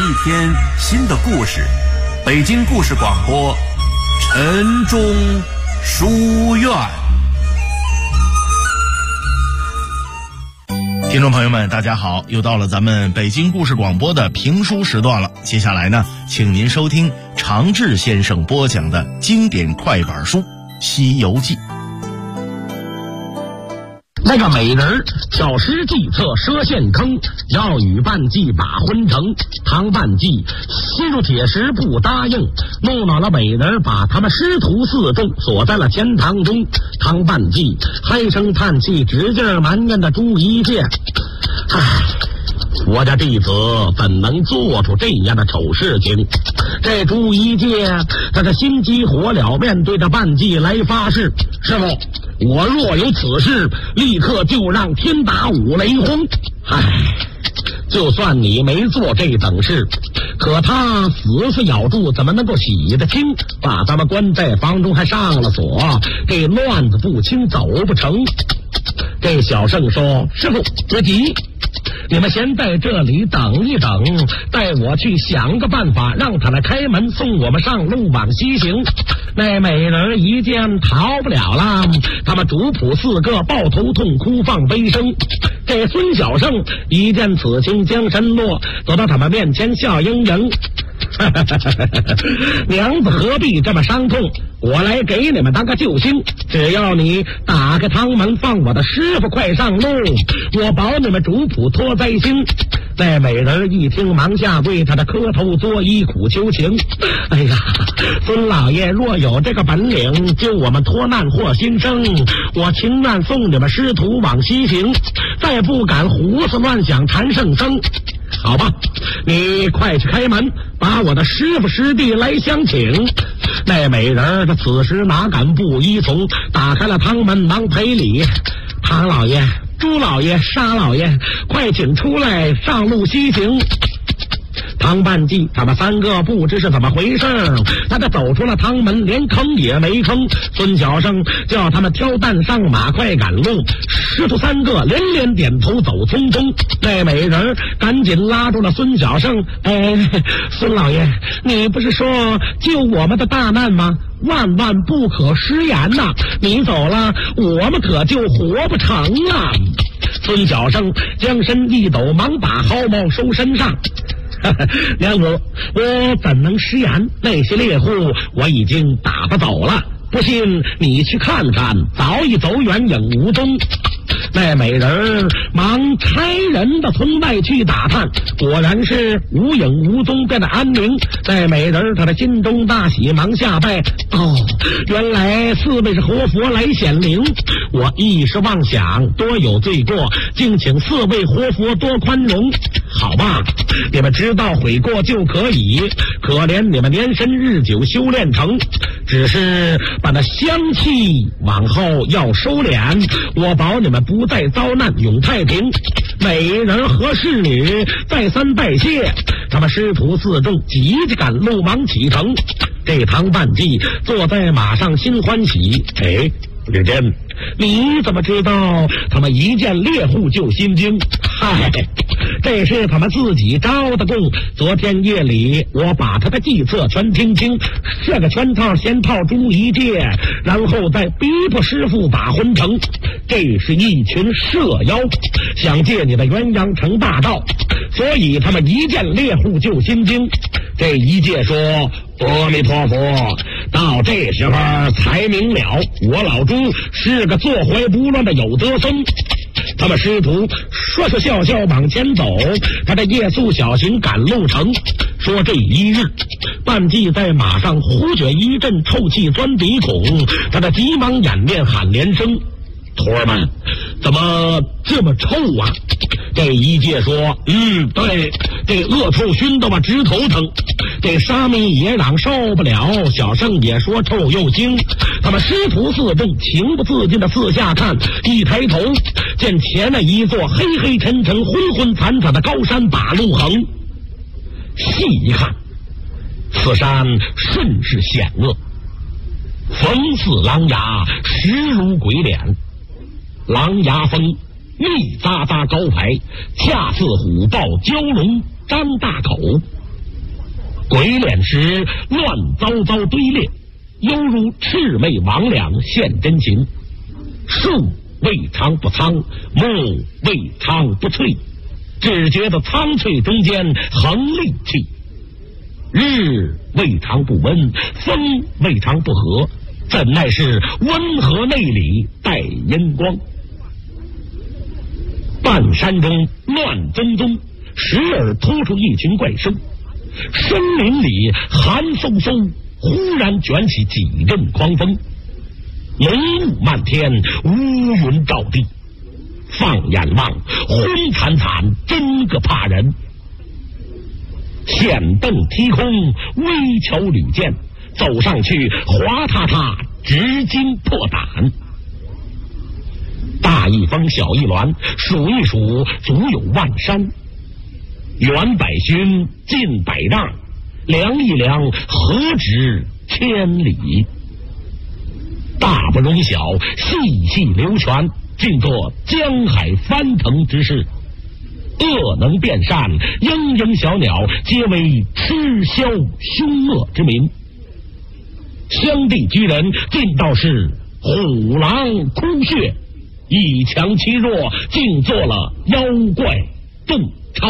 一篇新的故事，北京故事广播晨钟书院。 听众朋友们大家好，又到了咱们北京故事广播的评书时段了。接下来呢，请您收听常志先生播讲的经典快板书《西游记》。 那个美人巧施计策设陷坑，要与半计把婚成。唐半计心如铁石不答应，怒恼了美人，把他们师徒四众锁在了钱塘中。唐半计唉声叹气，使劲埋怨的朱一介：唉，我家弟子怎能做出这样的丑事情？这朱一介他是心急火燎，面对着半计来发誓：师傅，我若有此事，立刻就让天打五雷轰。唉，就算你没做这等事，可他死咬住，怎么能够洗得清？把咱们关在房中，还上了锁，这乱子不清，走不成。这小圣说：师傅别急，你们先在这里等一等，带我去想个办法，让他来开门送我们上路往西行。那美人一见逃不了了，他们主仆四个抱头痛哭，放悲声。这孙小圣一见此情，将身落，走到他们面前笑盈盈：娘子何必这么伤痛？我来给你们当个救星，只要你打开堂门，放我的师傅快上路，我保你们主仆脱灾星。那美人一听，忙下跪，他的磕头作揖，苦求情：哎呀，孙老爷若有这个本领，救我们脱难获新生，我情愿送你们师徒往西行，再不敢胡思乱想谈圣僧。好吧，你快去开门，把我的师傅师弟来相请。那美人他此时哪敢不依从，打开了堂门，忙赔礼：唐老爷、朱老爷、沙老爷，快请出来，上路西行。唐半计他们三个不知是怎么回事，他就走出了堂门，连吭也没吭。孙小生叫他们挑担上马，快赶路。师徒三个连连点头，走匆匆。那美人赶紧拉住了孙小生：孙老爷，你不是说救我们的大难吗？万万不可失言呐！你走了，我们可就活不成了。孙小生将身一抖，忙把毫毛收身上。娘子，我怎能失言？那些猎户我已经打发走了，不信你去看看，早已走远，影无踪。那美人忙差人的村外去打探，果然是无影无踪，变得安宁。那美人她的心中大喜，忙下拜：哦，原来四位是活佛来显灵，我一时妄想，多有罪过，敬请四位活佛多宽容。好吧，你们知道悔过就可以，可怜你们年深日久修炼成，只是把那香气往后要收敛，我保你们不再遭难，永太平。美人和侍女再三拜谢，他们师徒四众急着赶路，忙启程。这唐半计坐在马上心欢喜：李真，你怎么知道他们一见猎户就心惊？嗨，这是他们自己招的供。昨天夜里我把他的计策全听清，设个圈套，先套朱一介，然后再逼迫师傅把婚成。这是一群蛇妖，想借你的元阳城大道，所以他们一见猎户就心惊。这一介说：阿弥陀佛，到这时候才明了，我老朱是个坐怀不乱的有德僧。他们师徒说说笑笑往前走，他这夜宿小行赶路程。说这一日，半计在马上忽觉一阵臭气钻鼻孔，他的急忙掩面喊连声：徒儿们，怎么这么臭啊？这一介说：对，这恶臭熏得我直头疼。这沙弥也嚷受不了，小圣也说臭又腥。他们师徒四众情不自禁的四下看，一抬头见前那一座黑黑沉沉昏昏惨惨的高山把路横。细一看，此山甚是险恶，风似狼牙，实如鬼脸。狼牙峰密匝匝高排，恰似虎豹蛟龙张大口。 鬼脸石乱糟糟堆列，犹如魑魅魍魉现真形。树未尝不苍，木未尝不翠，只觉得苍翠中间横戾气。日未尝不温，风未尝不和，怎奈是温和内里带阴光。半山中乱宗宗，时而突出一群怪兽，森林里寒飕飕，忽然卷起几阵狂风，浓雾漫天，乌云罩地，放眼望昏惨惨，真个怕人。险蹬踢空，危桥屡见，走上去滑踏踏，直惊破胆。大一峰小一峦，数一数足有万山，远百勋近百丈，量一量何止千里。大不容小，细细流泉，尽作江海翻腾之势。恶能变善，莺莺小鸟皆为吃枭凶恶之名。相地居人尽道是虎狼哭血，以强欺弱，竟做了妖怪众超。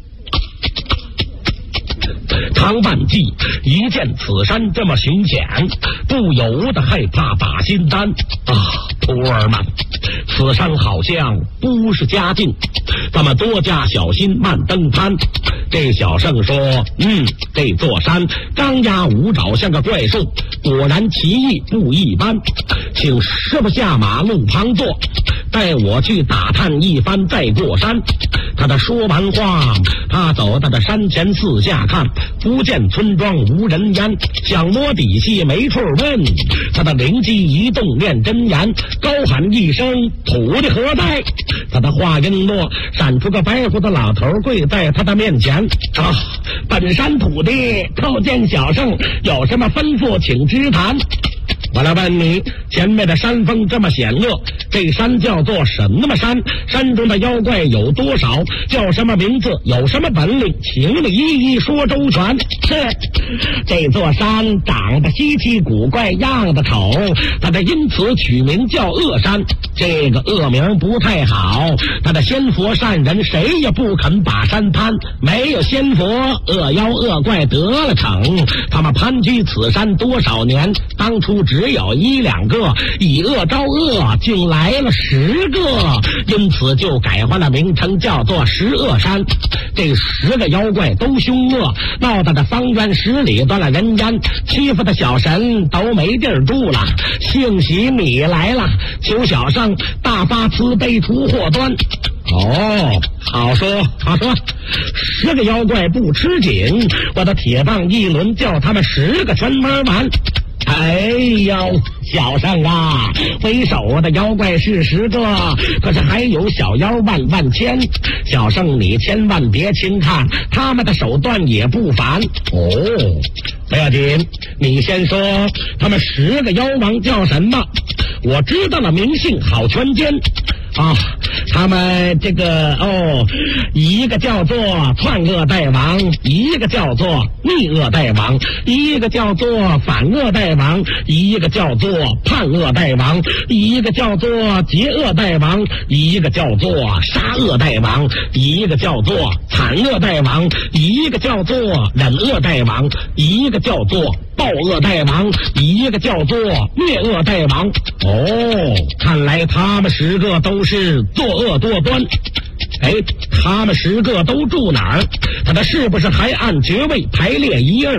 唐半季一见此山这么雄险，不由得害怕把心担啊！徒儿们，此山好像不是佳境，咱们多加小心，慢登攀。这小圣说，这座山张牙舞爪，像个怪兽，果然奇异不一般。请师傅下马路旁坐，带我去打探一番，再过山。他的说完话，他走到这山前四下看，不见村庄无人烟，想摸底细没处问。他的灵机一动，念真言，高喊一声：“土地何在？”他的话音落，闪出个白胡子老头跪在他的面前：“啊，本山土地叩见小圣，有什么吩咐请直谈。”我来问你，前面的山峰这么险恶，这山叫做什么山？山中的妖怪有多少？叫什么名字？有什么本领？请你一一说周全。这座山长得稀奇古怪，样子丑，它的因此取名叫恶山。这个恶名不太好，他的仙佛善人谁也不肯把山攀，没有仙佛，恶妖恶怪得了逞。他们攀居此山多少年，当初只有1、2个，以恶招恶，竟来了10个，因此就改换了名称，叫做10恶山。这10个妖怪都凶恶，闹得这方圆10里断了人烟，欺负的小神都没地儿住了。幸喜你来了，求小圣大发慈悲，除祸端。哦，好说好说，10个妖怪不吃紧，我的铁棒一轮，叫他们10个全玩完。哎呦，小圣啊，为首的妖怪是10个，可是还有小妖万万千。小圣你千万别轻看，他们的手段也不凡。哦，不要紧，你先说他们10个妖王叫什么？我知道了，名姓好全间啊，他们这个一个叫做篡恶大王，一个叫做逆恶大王，一个叫做反恶大王，一个叫做叛恶大王，一个叫做劫恶大王，一个叫做杀恶大王，一个叫做惨恶大王，一个叫做忍恶大王，一个叫做暴恶大王，一个叫做灭恶大王。哦，看来他们10个都是作恶多端。哎，他们10个都住哪儿？他们是不是还按爵位排列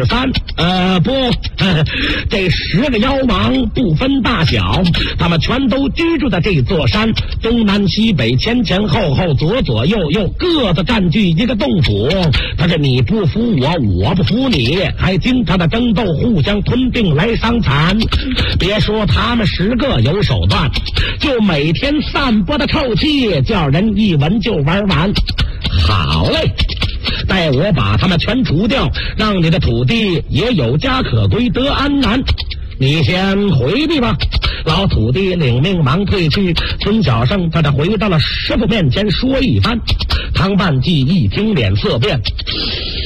1、2、3？不，这10个妖王不分大小，他们全都居住在这座山，东南西北，前前后后，左左右右，各自占据一个洞府。但是你不服我，我不服你，还经常的争斗，互相吞并来伤残。别说他们10个有手段，就每天散播的臭气，叫人一闻就玩完。好嘞，待我把他们全除掉，让你的土地也有家可归，得安南。你先回避吧。老土地领命忙退去，孙小圣他回到了师傅面前说一番。唐半季一听脸色变，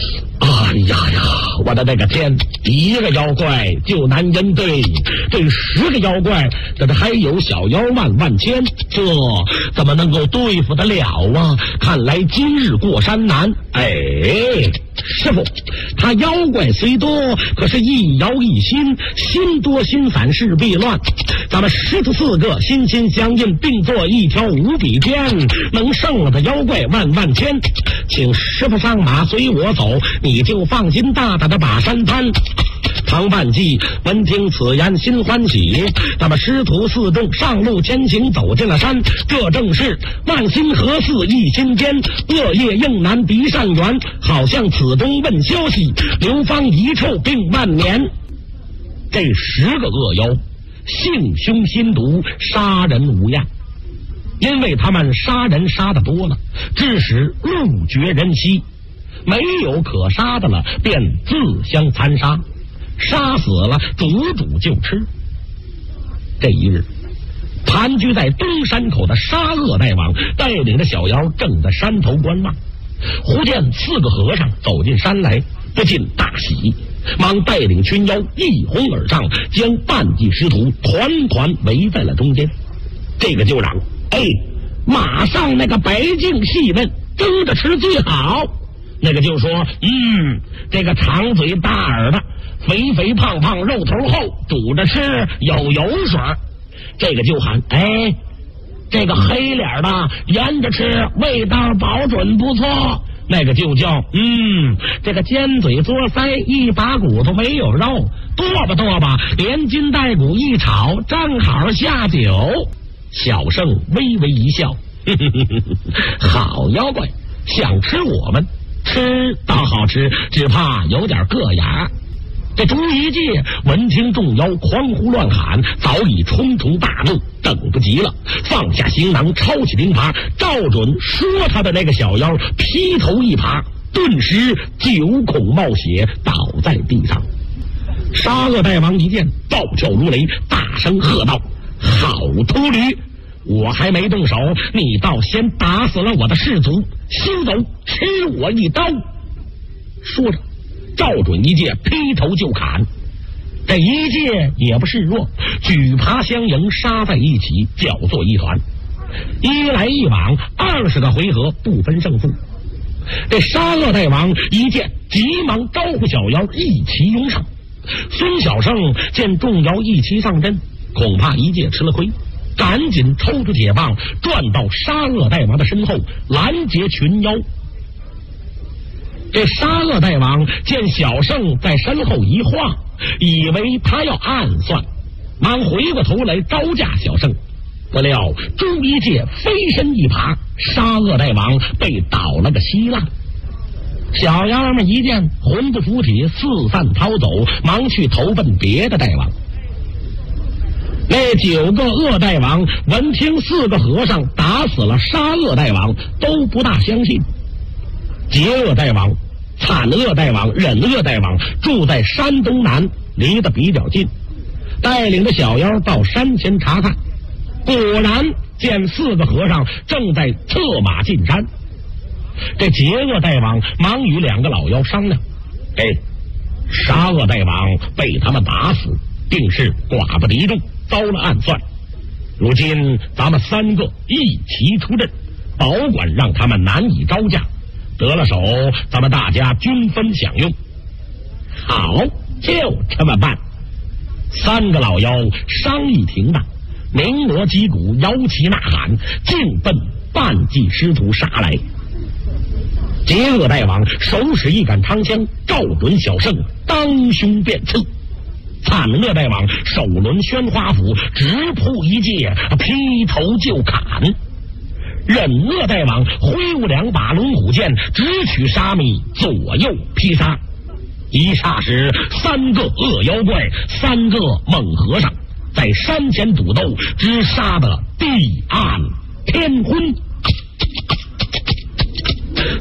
哎呀呀，我的那个天，一个妖怪就难应对，这10个妖怪，这还有小妖万千，这怎么能够对付得了啊？看来今日过山难。哎，师傅，他妖怪虽多，可是一妖一心，心多心散事必乱。咱们14个心心相印，并作一条无比剑，能胜了的妖怪万千。请师傅上马随我走，你就放心大胆的把山攀。唐万计闻听此言心欢喜，那么师徒4众上路前行，走进了山。这正是万心合寺一心间，恶业应难敌善缘，好像此中问消息，流芳遗臭并万年。这10个恶妖性凶心毒，杀人无厌，因为他们杀人杀得多了，致使路绝人稀，没有可杀的了，便自相残杀，杀死了煮就吃。这一日，盘踞在东山口的杀恶大王带领着小妖正在山头观望，忽见4个和尚走进山来，不禁大喜，忙带领群妖一哄而上，将半计师徒团围在了中间。这个就嚷：哎，马上那个白净细嫩，蒸着吃最好。那个就说：这个长嘴大耳的，肥肥胖胖肉头厚，煮着吃有油水。这个就喊：哎，这个黑脸的腌着吃，味道保准不错。那个就叫这个尖嘴嘬腮，一把骨头没有肉，剁吧，连筋带骨一炒，正好下酒。小圣微微一笑，好妖怪，想吃我们，吃倒好吃，只怕有点硌牙。这朱一介闻听众妖狂呼乱喊，早已冲大怒，等不及了，放下行囊，抄起钉耙，照准说他的那个小妖劈头一耙，顿时9孔冒血，倒在地上。杀恶大王一见，暴跳如雷，大声喝道：好秃驴，我还没动手，你倒先打死了我的士卒，休走，吃我一刀。说着照准一介劈头就砍。这一介也不示弱，举耙相迎，杀在一起，搅作一团，一来一往20个回合，不分胜负。这杀恶大王一见，急忙招呼小妖一齐拥上。孙小圣见众妖一齐上阵，恐怕一介吃了亏，赶紧抽出铁棒，转到杀恶大王的身后，拦截群妖。这杀恶大王见小圣在身后一晃，以为他要暗算，忙回过头来招架小圣。不料朱一介飞身一耙，杀恶大王被倒了个稀烂。小妖们一见，魂不附体，四散逃走，忙去投奔别的大王。那9个恶大王闻听4个和尚打死了杀恶大王，都不大相信。劫恶大王、惨恶大王、忍恶大王住在山东南，离得比较近，带领着小妖到山前查看，果然见4个和尚正在策马进山。这劫恶大王忙与2个老妖商量，杀恶大王被他们打死，定是寡不敌众，遭了暗算。如今咱们3个一齐出阵，保管让他们难以招架，得了手，咱们大家均分享用。好，就这么办。3个老妖商议停当，鸣锣击鼓，摇旗呐喊，径奔半骑师徒杀来。劫恶大王手使一杆长枪，照准小圣，当胸便刺。惨恶大王手抡宣花斧，直扑一介，劈头就砍。忍恶大王挥舞2把龙虎剑，直取沙弥，左右劈杀。一霎时，3个恶妖怪，3个猛和尚在山前赌斗，直杀得地暗天昏。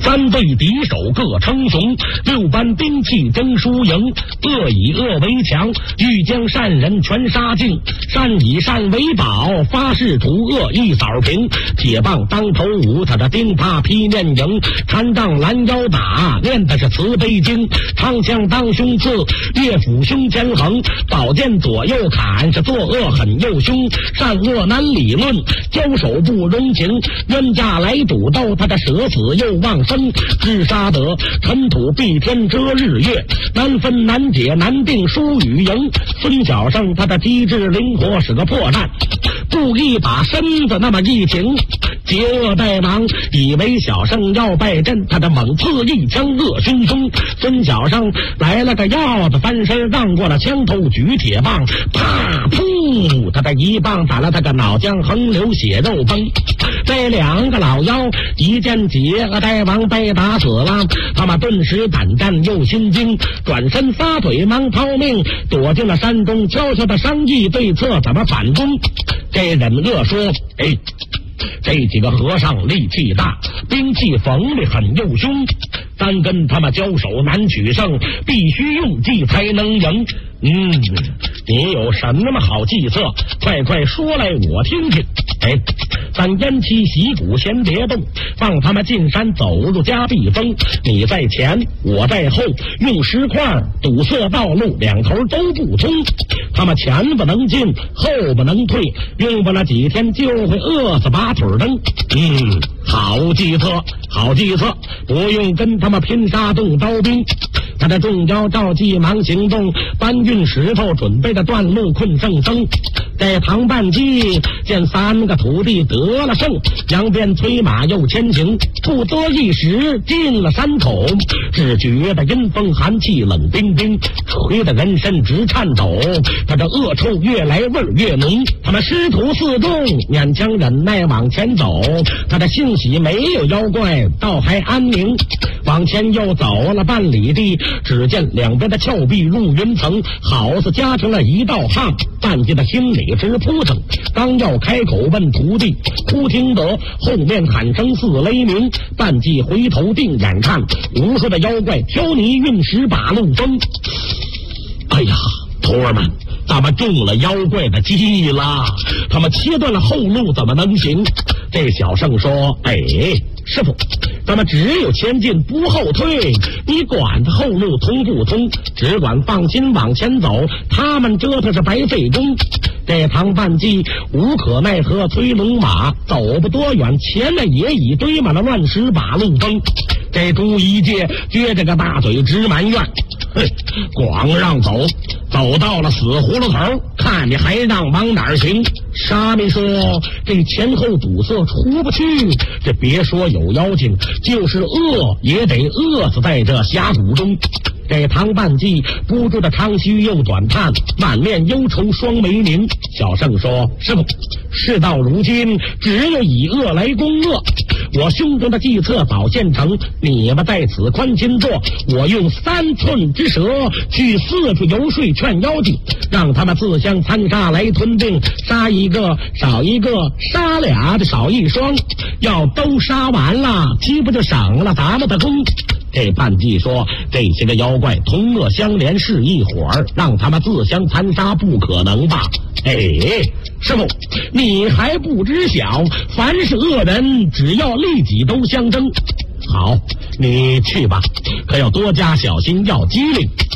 三对敌手各称雄，6般兵器争输赢，恶以恶为强，欲将善人全杀尽，善以善为宝，发誓除恶一扫平。铁棒当头舞，他的钉耙劈面迎，禅杖拦腰打，念的是慈悲经。长枪当胸刺，乐府胸前横，宝剑左右砍，是作恶狠又凶，善恶难理论，交手不容情。冤家来赌斗，他的舍死又忘生，自杀得尘土蔽天遮日月，难分难解难定输与赢。孙小胜他的机智灵活是个破绽，故意把身子那么一挺，劫恶败亡，以为小胜要败阵，他的猛刺一枪恶汹汹。孙小胜来了个鹞子翻身，让过了枪头，举铁棒，啪噗，他的一棒打了他个脑浆横流，血肉崩。这2个老妖一见劫恶大王被打死了，他们顿时胆战又心惊，转身撒腿忙逃命，躲进了山中，悄悄的商议对策怎么反攻。这忍恶说：这几个和尚力气大，兵器锋利狠又凶，咱跟他们交手难取胜，必须用计才能赢。你有什么好计策？快说来我听听。咱偃旗息鼓先别动，放他们进山走入夹壁风，你在前我在后，用石块堵塞道路，两头都不通，他们前不能进后不能退，用不了几天就会饿死拔腿蹬。好计策，好计策，不用跟他们拼杀动刀兵。他的众妖照计忙行动，搬运石头准备着断路困圣僧。这唐半鸡见3个徒弟得了胜，扬鞭催马又牵行，不多一时进了山口，只觉得阴风寒气冷冰冰，吹得人身直颤抖，他的恶臭越来味儿越浓。他们师徒4众勉强忍耐往前走，他的幸喜没有妖怪，倒还安宁。往前又走了半里地，只见两边的峭壁入云层，好似加成了一道巷。半截的心里直扑腾，刚要开口问徒弟，忽听得后面喊声似雷鸣。半记回头定眼看，无数的妖怪挑泥运石把路封。哎呀，徒儿们，咱们中了妖怪的计了，他们切断了后路，怎么能行？这小圣说：师傅，咱们只有前进不后退，你管他后路通不通，只管放心往前走，他们折腾是白费功。这唐半记无可奈何，催龙马走不多远，前面也已堆满了乱石把路封。这朱一介撅着个大嘴直埋怨：光让走，走到了死葫芦头，看你还让往哪儿行？沙弥说：这前后堵塞出不去，这别说有妖精，就是饿也得饿死在这峡谷中。这唐半记不住的长吁又短叹，满面忧愁双眉凝。小圣说：师傅，事到如今只有以恶来攻恶，我胸中的计策早现成，你们在此宽心坐，我用3寸之舌去4处游说劝妖精，让他们自相残杀来吞并，杀一个少一个，杀俩就少一双，要都杀完了，岂不就省了咱们的功？这半记说：这些个妖怪同恶相连是一伙儿，让他们自相残杀不可能吧？师傅，你还不知晓，凡是恶人只要利己都相争。好，你去吧，可要多加小心，要机灵。